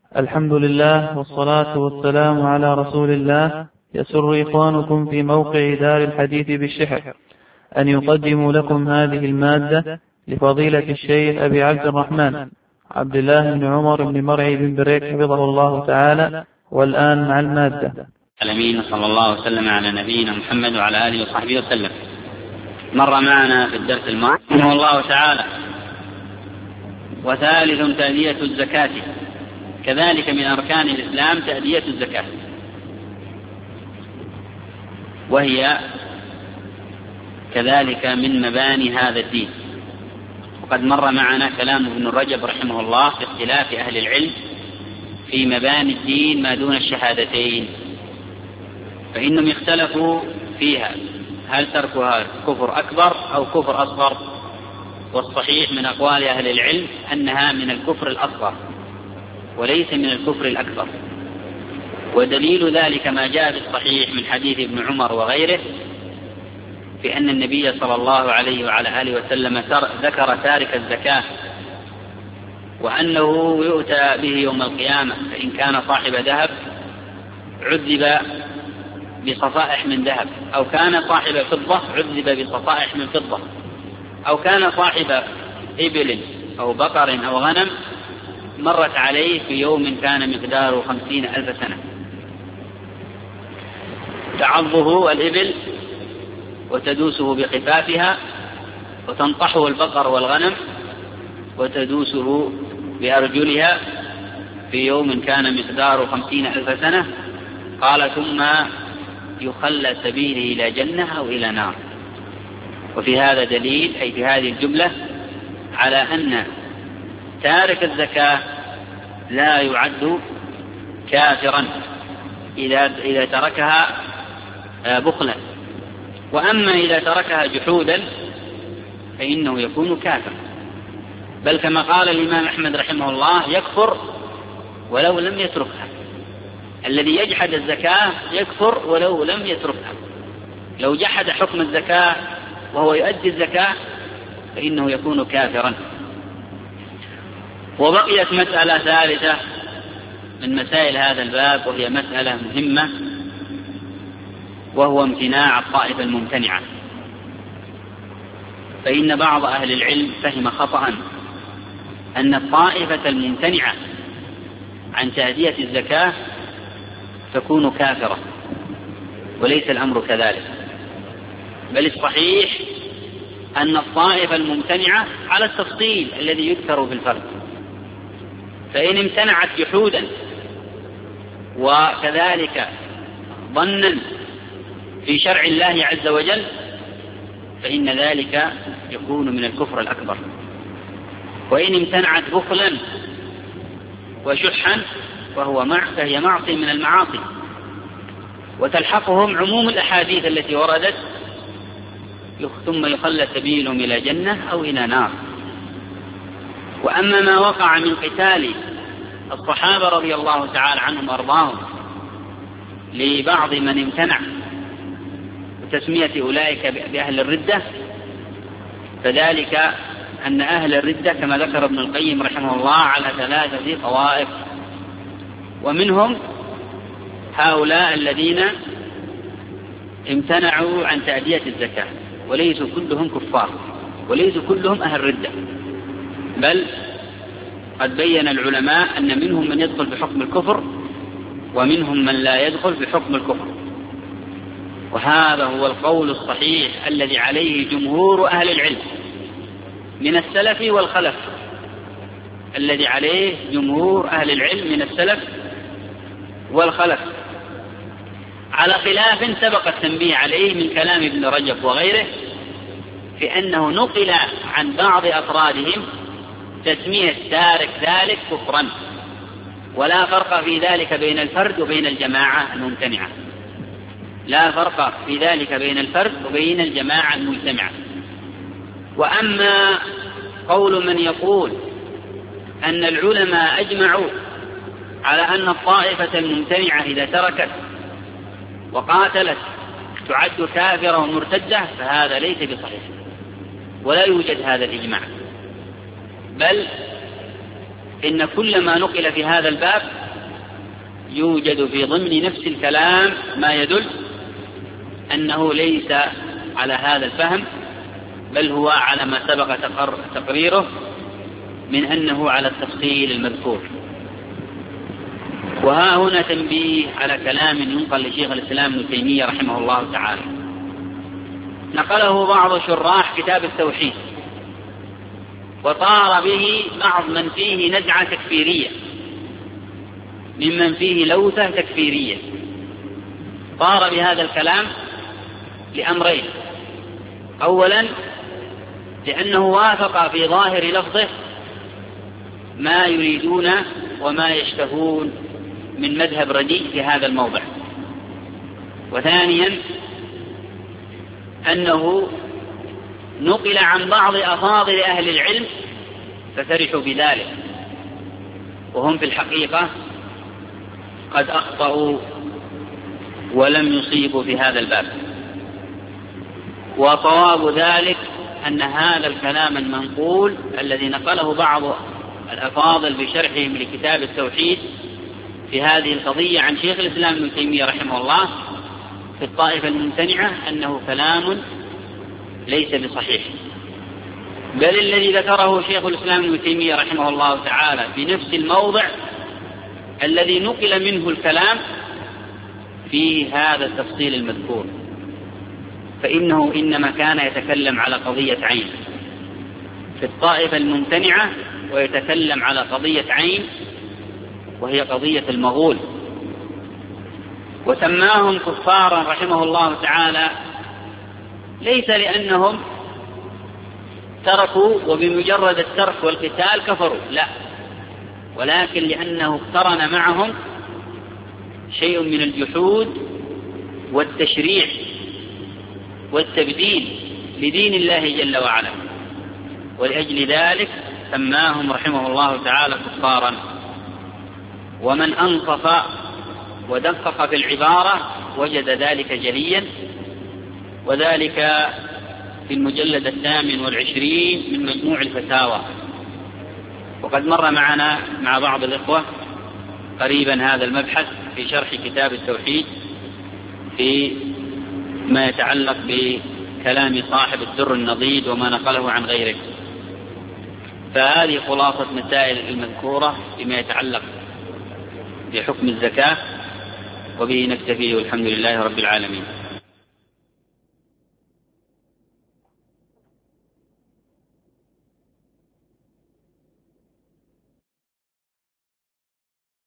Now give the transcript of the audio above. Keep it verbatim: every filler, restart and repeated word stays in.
الحمد لله والصلاة والسلام على رسول الله. يسر إخوانكم في موقع دار الحديث بالشحر أن يقدموا لكم هذه المادة لفضيلة الشيخ أبي عبد الرحمن عبد الله بن عمر بن مرعي بن بريك حفظه الله تعالى. والآن مع المادة. الأمين صلى الله وسلم على نبينا محمد وعلى آله وصحبه وسلم. مر معنا في الدرس الماضي رحمه الله تعالى: وثالث تأدية الزكاة، كذلك من أركان الإسلام تأدية الزكاة، وهي كذلك من مباني هذا الدين. وقد مر معنا كلام ابن رجب رحمه الله في اختلاف أهل العلم في مباني الدين ما دون الشهادتين، فإنهم اختلفوا فيها هل تركها كفر أكبر أو كفر أصغر، والصحيح من أقوال أهل العلم أنها من الكفر الأصغر وليس من الكفر الأكبر. ودليل ذلك ما جاء في الصحيح من حديث ابن عمر وغيره في أن النبي صلى الله عليه وعلى آله وسلم ذكر تارك الزكاة وأنه يؤتى به يوم القيامة، فإن كان صاحب ذهب عذب بصفائح من ذهب، أو كان صاحب فضة عذب بصفائح من فضة، أو كان صاحب إبل أو بقر أو غنم مرت عليه في يوم كان مقداره خمسين ألف سنة، تعضه الإبل وتدوسه بخفافها، وتنطحه البقر والغنم وتدوسه بأرجلها في يوم كان مقداره خمسين ألف سنة. قال: ثم يخلى سبيله إلى جنة أو إلى نار. وفي هذا دليل، أي في هذه الجملة، على أن تارك الزكاة لا يعد كافرا إذا إذا تركها بخلا، وأما إذا تركها جحودا فإنه يكون كافر، بل كما قال الإمام أحمد رحمه الله: يكفر ولو لم يتركها. الذي يجحد الزكاة يكفر ولو لم يتركها. لو جحد حكم الزكاة وهو يؤدي الزكاة فإنه يكون كافرا. وبقيت مسألة ثالثة من مسائل هذا الباب، وهي مسألة مهمة، وهو امتناع الطائفة الممتنعة. فإن بعض أهل العلم فهم خطأ أن الطائفة الممتنعة عن تأدية الزكاة تكون كافرة، وليس الأمر كذلك، بل الصحيح أن الطائفة الممتنعة على التفصيل الذي يذكر في الفرد، فإن امتنعت جحودا وكذلك ظنا في شرع الله عز وجل فإن ذلك يكون من الكفر الأكبر. وإن امتنعت بخلا وشحا فهو مع فهي معصية من المعاصي، وتلحقهم عموم الأحاديث التي وردت: ثم يخلى سبيلهم إلى جنة أو إلى نار. وأما ما وقع من قتال الصحابة رضي الله تعالى عنهم وأرضاهم لبعض من امتنع وتسمية أولئك بأهل الردة، فذلك أن أهل الردة كما ذكر ابن القيم رحمه الله على ثلاثة طوائف، ومنهم هؤلاء الذين امتنعوا عن تأدية الزكاة، وليسوا كلهم كفار وليسوا كلهم أهل ردة، بل قد بين العلماء أن منهم من يدخل بحكم الكفر ومنهم من لا يدخل بحكم الكفر. وهذا هو القول الصحيح الذي عليه جمهور أهل العلم من السلف والخلف، الذي عليه جمهور أهل العلم من السلف والخلف، على خلاف سبق التنبيه عليه من كلام ابن رجب وغيره، في أنه نقل عن بعض أفرادهم تسمية تارك ذلك كفرا، ولا فرق في ذلك بين الفرد وبين الجماعة الممتنعة، لا فرق في ذلك بين الفرد وبين الجماعة المجتمعة. وأما قول من يقول أن العلماء أجمعوا على أن الطائفة الممتنعة إذا تركت وقاتلت تعد كافرة ومرتدة، فهذا ليس بصحيح، ولا يوجد هذا الإجماع، بل إن كل ما نقل في هذا الباب يوجد في ضمن نفس الكلام ما يدل أنه ليس على هذا الفهم، بل هو على ما سبق تقريره من أنه على التفصيل المذكور. وها هنا تنبيه على كلام ينقل لشيخ الإسلام ابن تيمية رحمه الله تعالى، نقله بعض شراح كتاب التوحيد وطار به بعض من فيه نزعة تكفيرية، ممن فيه لوثة تكفيرية، طار بهذا الكلام لأمرين: أولا لأنه وافق في ظاهر لفظه ما يريدون وما يشتهون من مذهب رديء في هذا الموضع، وثانيا أنه نقل عن بعض أفاضل أهل العلم ففرحوا بذلك، وهم في الحقيقة قد أخطأوا ولم يصيبوا في هذا الباب. وصواب ذلك أن هذا الكلام المنقول الذي نقله بعض الأفاضل بشرحهم لكتاب التوحيد في هذه القضية عن شيخ الإسلام ابن تيمية رحمه الله في الطائفة الممتنعة أنه كلام ليس بصحيح، بل الذي ذكره شيخ الإسلام ابن تيمية رحمه الله تعالى في نفس الموضع الذي نقل منه الكلام في هذا التفصيل المذكور، فإنه إنما كان يتكلم على قضية عين في الطائفة الممتنعة، ويتكلم على قضية عين وهي قضية المغول، وسماهم كفارا رحمه الله تعالى ليس لأنهم تركوا وبمجرد الترك والقتال كفروا، لا، ولكن لأنه اقترن معهم شيء من الجحود والتشريع والتبديل لدين الله جل وعلا، ولأجل ذلك سماهم رحمه الله تعالى كفارا. ومن أنصف ودقق في العبارة وجد ذلك جليا، وذلك في المجلد الثامن والعشرين من مجموع الفتاوى. وقد مر معنا مع بعض الإخوة قريبا هذا المبحث في شرح كتاب التوحيد في ما يتعلق بكلام صاحب الدر النضيد وما نقله عن غيره. فهذه خلاصة مسائل المذكورة فيما يتعلق بحكم الزكاة، وبه نكتفي والحمد لله رب العالمين.